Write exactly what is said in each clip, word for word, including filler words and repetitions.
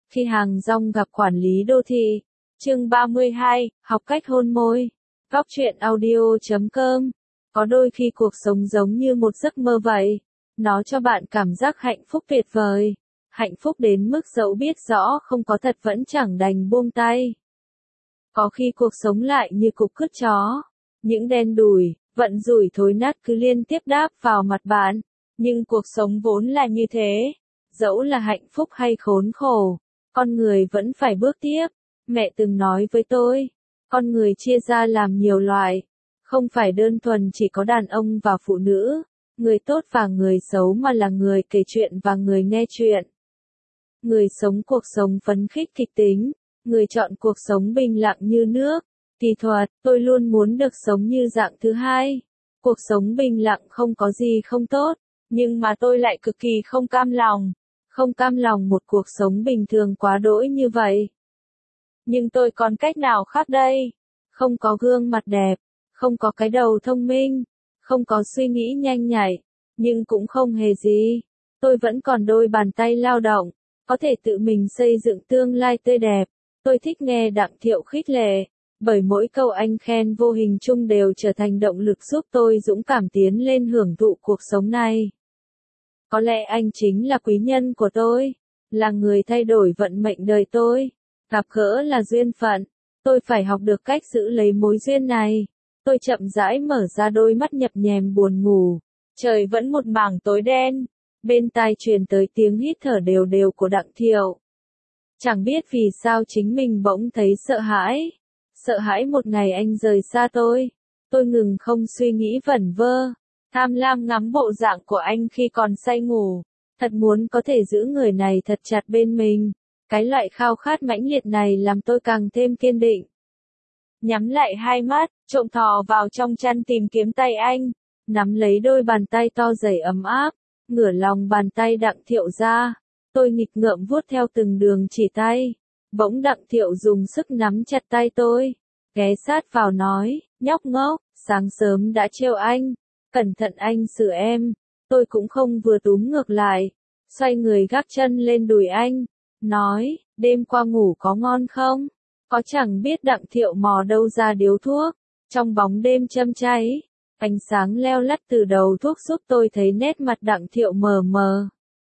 Khi hàng rong gặp quản lý đô thị. Chương ba mươi hai, học cách hôn môi. Góc truyện audio chấm com. Có đôi khi cuộc sống giống như một giấc mơ vậy. Nó cho bạn cảm giác hạnh phúc tuyệt vời. Hạnh phúc đến mức dẫu biết rõ không có thật vẫn chẳng đành buông tay. Có khi cuộc sống lại như cục cứt chó. Những đen đủi, vận rủi thối nát cứ liên tiếp đáp vào mặt bạn. Nhưng cuộc sống vốn là như thế. Dẫu là hạnh phúc hay khốn khổ, con người vẫn phải bước tiếp. Mẹ từng nói với tôi, con người chia ra làm nhiều loại. Không phải đơn thuần chỉ có đàn ông và phụ nữ, người tốt và người xấu mà là người kể chuyện và người nghe chuyện. Người sống cuộc sống phấn khích kịch tính, người chọn cuộc sống bình lặng như nước. Kỳ thuật, tôi luôn muốn được sống như dạng thứ hai. Cuộc sống bình lặng không có gì không tốt, nhưng mà tôi lại cực kỳ không cam lòng. Không cam lòng một cuộc sống bình thường quá đỗi như vậy. Nhưng tôi còn cách nào khác đây? Không có gương mặt đẹp, không có cái đầu thông minh, không có suy nghĩ nhanh nhạy, nhưng cũng không hề gì. Tôi vẫn còn đôi bàn tay lao động, có thể tự mình xây dựng tương lai tươi đẹp. Tôi thích nghe Đặng Thiệu khích lệ, bởi mỗi câu anh khen vô hình chung đều trở thành động lực giúp tôi dũng cảm tiến lên hưởng thụ cuộc sống này. Có lẽ anh chính là quý nhân của tôi, là người thay đổi vận mệnh đời tôi. Gặp gỡ là duyên phận, tôi phải học được cách giữ lấy mối duyên này. Tôi chậm rãi mở ra đôi mắt nhập nhèm buồn ngủ. Trời vẫn một mảng tối đen, bên tai truyền tới tiếng hít thở đều đều của Đặng Thiệu. Chẳng biết vì sao chính mình bỗng thấy sợ hãi. Sợ hãi một ngày anh rời xa tôi. Tôi ngừng không suy nghĩ vẩn vơ. Tham lam ngắm bộ dạng của anh khi còn say ngủ. Thật muốn có thể giữ người này thật chặt bên mình. Cái loại khao khát mãnh liệt này làm tôi càng thêm kiên định. Nhắm lại hai mắt, trộm thò vào trong chăn tìm kiếm tay anh. Nắm lấy đôi bàn tay to dày ấm áp. Ngửa lòng bàn tay Đặng Thiệu ra. Tôi nghịch ngợm vuốt theo từng đường chỉ tay. Bỗng Đặng Thiệu dùng sức nắm chặt tay tôi. Ghé sát vào nói, nhóc ngốc, sáng sớm đã trêu anh. Cẩn thận anh xử em. Tôi cũng không vừa túm ngược lại. Xoay người gác chân lên đùi anh. Nói, đêm qua ngủ có ngon không? Có chẳng biết Đặng Thiệu mò đâu ra điếu thuốc. Trong bóng đêm châm cháy, ánh sáng leo lắt từ đầu thuốc giúp tôi thấy nét mặt Đặng Thiệu mờ mờ.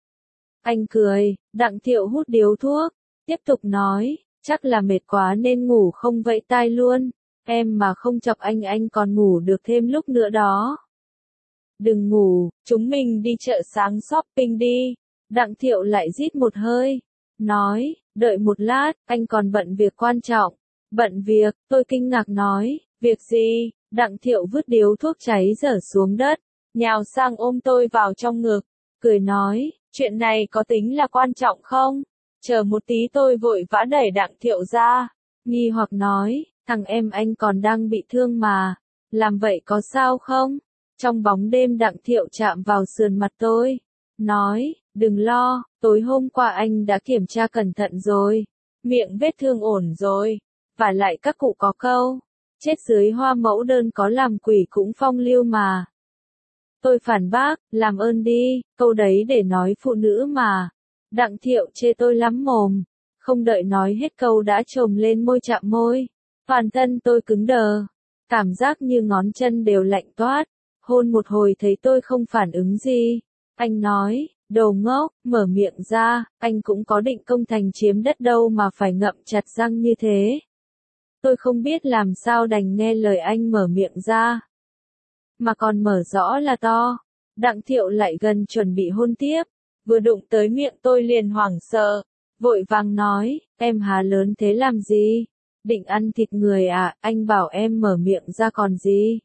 Anh cười, Đặng Thiệu hút điếu thuốc, tiếp tục nói, chắc là mệt quá nên ngủ không vẫy tai luôn. Em mà không chọc anh anh còn ngủ được thêm lúc nữa đó. Đừng ngủ, chúng mình đi chợ sáng shopping đi. Đặng Thiệu lại rít một hơi. Nói, đợi một lát, anh còn bận việc quan trọng. Bận việc, tôi kinh ngạc nói, việc gì? Đặng Thiệu vứt điếu thuốc cháy dở xuống đất, nhào sang ôm tôi vào trong ngực, cười nói, chuyện này có tính là quan trọng không? Chờ một tí tôi vội vã đẩy Đặng Thiệu ra, nghi hoặc nói, thằng em anh còn đang bị thương mà, làm vậy có sao không? Trong bóng đêm Đặng Thiệu chạm vào sườn mặt tôi, nói, đừng lo, tối hôm qua anh đã kiểm tra cẩn thận rồi, miệng vết thương ổn rồi, và lại các cụ có câu, chết dưới hoa mẫu đơn có làm quỷ cũng phong lưu mà. Tôi phản bác, làm ơn đi, câu đấy để nói phụ nữ mà. Đặng Thiệu chê tôi lắm mồm, không đợi nói hết câu đã chồm lên môi chạm môi. Toàn thân tôi cứng đờ, cảm giác như ngón chân đều lạnh toát. Hôn một hồi thấy tôi không phản ứng gì. Anh nói, đồ ngốc, mở miệng ra, anh cũng có định công thành chiếm đất đâu mà phải ngậm chặt răng như thế. Tôi không biết làm sao đành nghe lời anh mở miệng ra. Mà còn mở rõ là to. Đặng Thiệu lại gần chuẩn bị hôn tiếp. Vừa đụng tới miệng tôi liền hoảng sợ. Vội vàng nói, em há lớn thế làm gì? Định ăn thịt người à, anh bảo em mở miệng ra còn gì?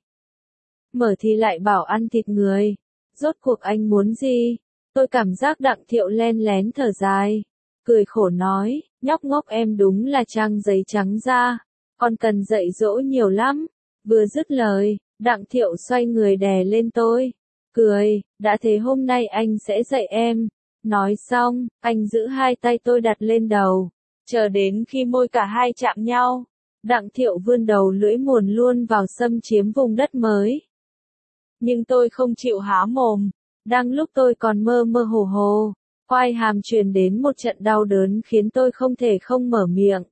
Mở thì lại bảo ăn thịt người. Rốt cuộc anh muốn gì? Tôi cảm giác Đặng Thiệu len lén thở dài. Cười khổ nói, nhóc ngốc em đúng là trang giấy trắng da. Còn cần dạy dỗ nhiều lắm. Vừa dứt lời, Đặng Thiệu xoay người đè lên tôi. Cười, đã thế hôm nay anh sẽ dạy em. Nói xong, anh giữ hai tay tôi đặt lên đầu. Chờ đến khi môi cả hai chạm nhau. Đặng Thiệu vươn đầu lưỡi muồn luôn vào xâm chiếm vùng đất mới. Nhưng tôi không chịu há mồm. Đang lúc tôi còn mơ mơ hồ hồ. Quai hàm truyền đến một trận đau đớn khiến tôi không thể không mở miệng.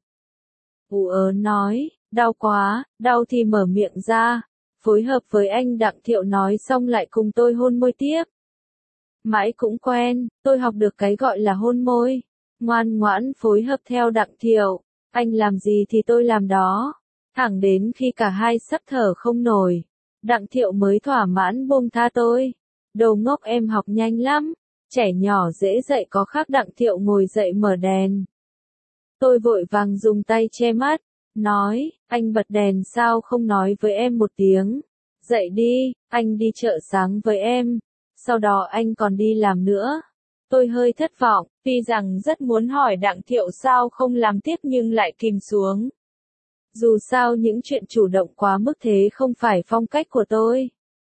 Ú ớ nói, đau quá, đau thì mở miệng ra, phối hợp với anh Đặng Thiệu nói xong lại cùng tôi hôn môi tiếp. Mãi cũng quen, tôi học được cái gọi là hôn môi, ngoan ngoãn phối hợp theo Đặng Thiệu, anh làm gì thì tôi làm đó, thẳng đến khi cả hai sắp thở không nổi, Đặng Thiệu mới thỏa mãn buông tha tôi. Đồ ngốc em học nhanh lắm, trẻ nhỏ dễ dậy có khác. Đặng Thiệu ngồi dậy mở đèn. Tôi vội vàng dùng tay che mắt, nói, anh bật đèn sao không nói với em một tiếng, dậy đi, anh đi chợ sáng với em, sau đó anh còn đi làm nữa. Tôi hơi thất vọng, tuy rằng rất muốn hỏi Đặng Thiệu sao không làm tiếp nhưng lại kìm xuống. Dù sao những chuyện chủ động quá mức thế không phải phong cách của tôi.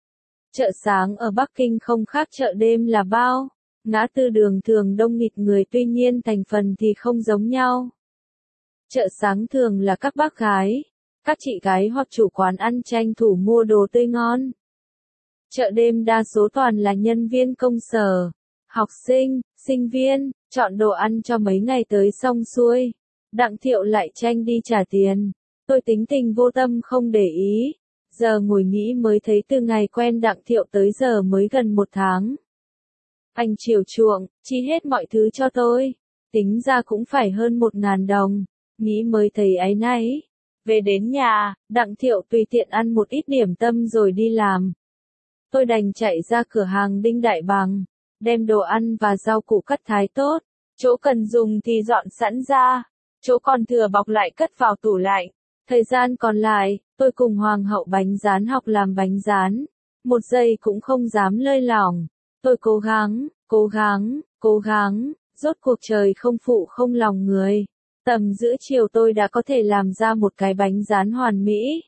Chợ sáng ở Bắc Kinh không khác chợ đêm là bao, ngã tư đường thường đông nghịt người tuy nhiên thành phần thì không giống nhau. Chợ sáng thường là các bác gái, các chị gái hoặc chủ quán ăn tranh thủ mua đồ tươi ngon. Chợ đêm đa số toàn là nhân viên công sở, học sinh, sinh viên, chọn đồ ăn cho mấy ngày tới xong xuôi. Đặng Thiệu lại tranh đi trả tiền. Tôi tính tình vô tâm không để ý. Giờ ngồi nghĩ mới thấy từ ngày quen Đặng Thiệu tới giờ mới gần một tháng. Anh chiều chuộng, chi hết mọi thứ cho tôi. Tính ra cũng phải hơn một ngàn đồng. Nghĩ mới thấy áy náy. Về đến nhà, Đặng Thiệu tùy tiện ăn một ít điểm tâm rồi đi làm. Tôi đành chạy ra cửa hàng Đinh Đại Bàng, đem đồ ăn và rau củ cắt thái tốt. Chỗ cần dùng thì dọn sẵn ra, chỗ còn thừa bọc lại cất vào tủ lạnh. Thời gian còn lại, tôi cùng Hoàng hậu bánh rán học làm bánh rán. Một giây cũng không dám lơi lỏng. Tôi cố gắng, cố gắng, cố gắng, rốt cuộc trời không phụ không lòng người. Tầm giữa chiều tôi đã có thể làm ra một cái bánh rán hoàn mỹ.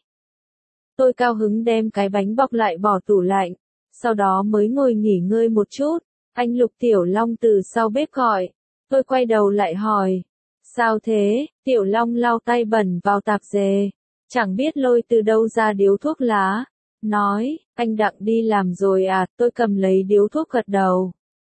Tôi cao hứng đem cái bánh bọc lại bỏ tủ lạnh, sau đó mới ngồi nghỉ ngơi một chút. Anh Lục Tiểu Long từ sau bếp gọi. Tôi quay đầu lại hỏi. Sao thế? Tiểu Long lau tay bẩn vào tạp dề. Chẳng biết lôi từ đâu ra điếu thuốc lá. Nói, anh Đặng đi làm rồi à? Tôi cầm lấy điếu thuốc gật đầu.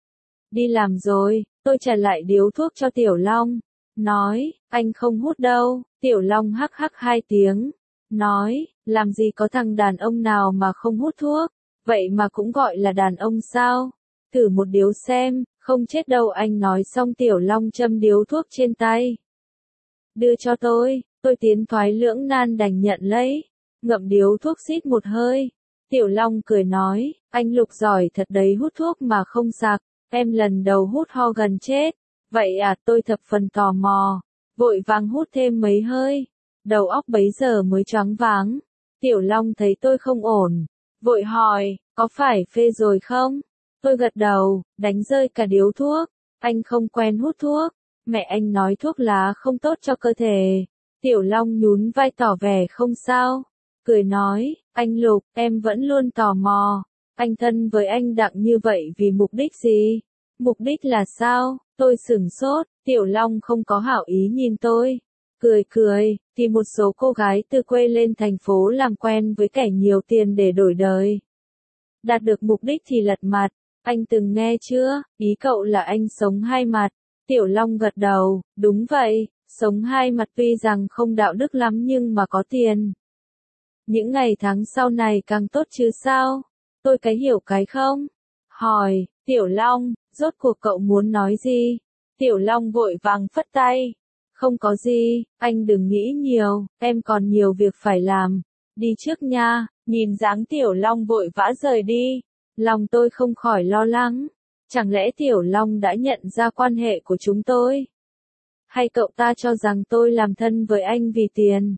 Đi làm rồi, tôi trả lại điếu thuốc cho Tiểu Long. Nói, anh không hút đâu. Tiểu Long hắc hắc hai tiếng. Nói, làm gì có thằng đàn ông nào mà không hút thuốc. Vậy mà cũng gọi là đàn ông sao? Thử một điếu xem, không chết đâu. Anh nói xong Tiểu Long châm điếu thuốc trên tay. Đưa cho tôi, tôi tiến thoái lưỡng nan đành nhận lấy. Ngậm điếu thuốc xít một hơi. Tiểu Long cười nói, anh Lục giỏi thật đấy, hút thuốc mà không sặc. Em lần đầu hút ho gần chết. Vậy à? Tôi thập phần tò mò. Vội vàng hút thêm mấy hơi. Đầu óc bấy giờ mới choáng váng. Tiểu Long thấy tôi không ổn. Vội hỏi, có phải phê rồi không? Tôi gật đầu, đánh rơi cả điếu thuốc. Anh không quen hút thuốc. Mẹ anh nói thuốc lá không tốt cho cơ thể. Tiểu Long nhún vai tỏ vẻ không sao. Cười nói, anh Lục, em vẫn luôn tò mò. Anh thân với anh Đặng như vậy vì mục đích gì? Mục đích là sao? Tôi sửng sốt. Tiểu Long không có hảo ý nhìn tôi. Cười cười, thì một số cô gái từ quê lên thành phố làm quen với kẻ nhiều tiền để đổi đời. Đạt được mục đích thì lật mặt. Anh từng nghe chưa? Ý cậu là anh sống hai mặt. Tiểu Long gật đầu, đúng vậy, sống hai mặt tuy rằng không đạo đức lắm nhưng mà có tiền. Những ngày tháng sau này càng tốt chứ sao? Tôi cái hiểu cái không? Hỏi, Tiểu Long, rốt cuộc cậu muốn nói gì? Tiểu Long vội vàng phất tay. Không có gì, anh đừng nghĩ nhiều, em còn nhiều việc phải làm. Đi trước nha. Nhìn dáng Tiểu Long vội vã rời đi. Lòng tôi không khỏi lo lắng. Chẳng lẽ Tiểu Long đã nhận ra quan hệ của chúng tôi? Hay cậu ta cho rằng tôi làm thân với anh vì tiền?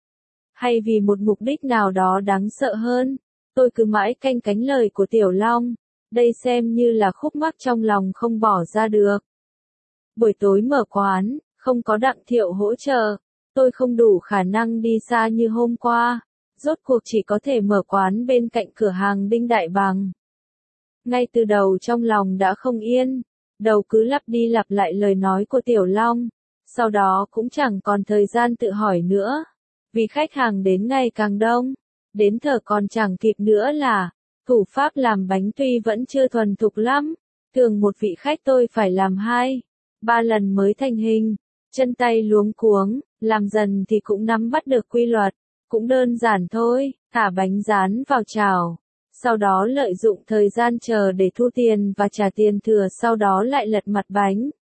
Hay vì một mục đích nào đó đáng sợ hơn? Tôi cứ mãi canh cánh lời của Tiểu Long. Đây xem như là khúc mắc trong lòng không bỏ ra được. Buổi tối mở quán, không có Đặng Thiệu hỗ trợ. Tôi không đủ khả năng đi xa như hôm qua. Rốt cuộc chỉ có thể mở quán bên cạnh cửa hàng Đinh Đại Bàng. Ngay từ đầu trong lòng đã không yên. Đầu cứ lặp đi lặp lại lời nói của Tiểu Long. Sau đó cũng chẳng còn thời gian tự hỏi nữa. Vì khách hàng đến ngày càng đông. Đến thở còn chẳng kịp nữa là. Thủ pháp làm bánh tuy vẫn chưa thuần thục lắm. Thường một vị khách tôi phải làm hai, ba lần mới thành hình, chân tay luống cuống, làm dần thì cũng nắm bắt được quy luật, cũng đơn giản thôi, thả bánh rán vào chảo, sau đó lợi dụng thời gian chờ để thu tiền và trả tiền thừa, sau đó lại lật mặt bánh.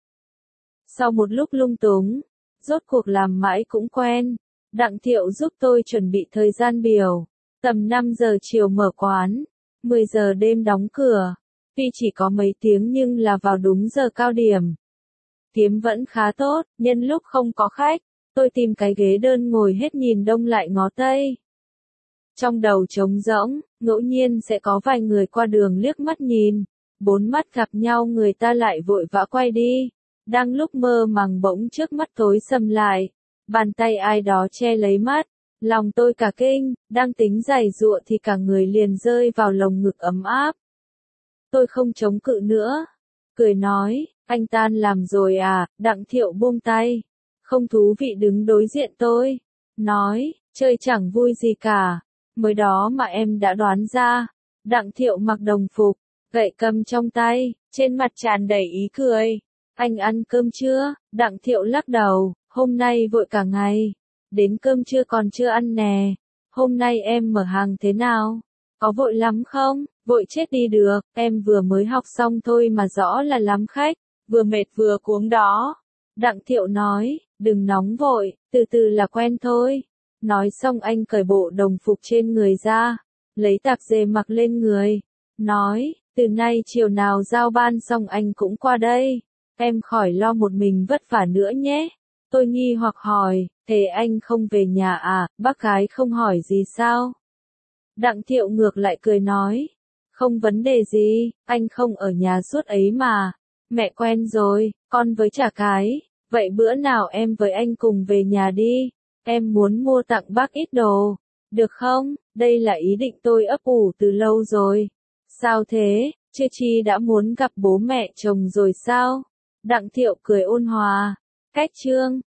Sau một lúc lung túng, rốt cuộc làm mãi cũng quen, Đặng Thiệu giúp tôi chuẩn bị thời gian biểu, tầm năm giờ chiều mở quán, mười giờ đêm đóng cửa, tuy chỉ có mấy tiếng nhưng là vào đúng giờ cao điểm. Kiếm vẫn khá tốt, nhân lúc không có khách, tôi tìm cái ghế đơn ngồi hết nhìn đông lại ngó tây. Trong đầu trống rỗng, ngẫu nhiên sẽ có vài người qua đường liếc mắt nhìn, bốn mắt gặp nhau người ta lại vội vã quay đi. Đang lúc mơ màng bỗng trước mắt tối sầm lại, bàn tay ai đó che lấy mắt, lòng tôi cả kinh, đang tính giày giụa thì cả người liền rơi vào lồng ngực ấm áp. Tôi không chống cự nữa, cười nói, anh tan làm rồi à, Đặng Thiệu buông tay, không thú vị đứng đối diện tôi, nói, chơi chẳng vui gì cả, mới đó mà em đã đoán ra. Đặng Thiệu mặc đồng phục, gậy cầm trong tay, trên mặt tràn đầy ý cười. Anh ăn cơm chưa? Đặng Thiệu lắc đầu, hôm nay vội cả ngày, đến cơm trưa còn chưa ăn nè. Hôm nay em mở hàng thế nào? Có vội lắm không? Vội chết đi được, em vừa mới học xong thôi mà rõ là lắm khách, vừa mệt vừa cuống đó. Đặng Thiệu nói, đừng nóng vội, từ từ là quen thôi. Nói xong anh cởi bộ đồng phục trên người ra, lấy tạp dề mặc lên người, nói, từ nay chiều nào giao ban xong anh cũng qua đây, em khỏi lo một mình vất vả nữa nhé. Tôi nghi hoặc hỏi, thế anh không về nhà à, bác gái không hỏi gì sao? Đặng Thiệu ngược lại cười nói, không vấn đề gì, anh không ở nhà suốt ấy mà, mẹ quen rồi, con với chả cái, vậy bữa nào em với anh cùng về nhà đi, em muốn mua tặng bác ít đồ, được không? Đây là ý định tôi ấp ủ từ lâu rồi. Sao thế, Chia Chi đã muốn gặp bố mẹ chồng rồi sao? Đặng Thiệu cười ôn hòa, cách chương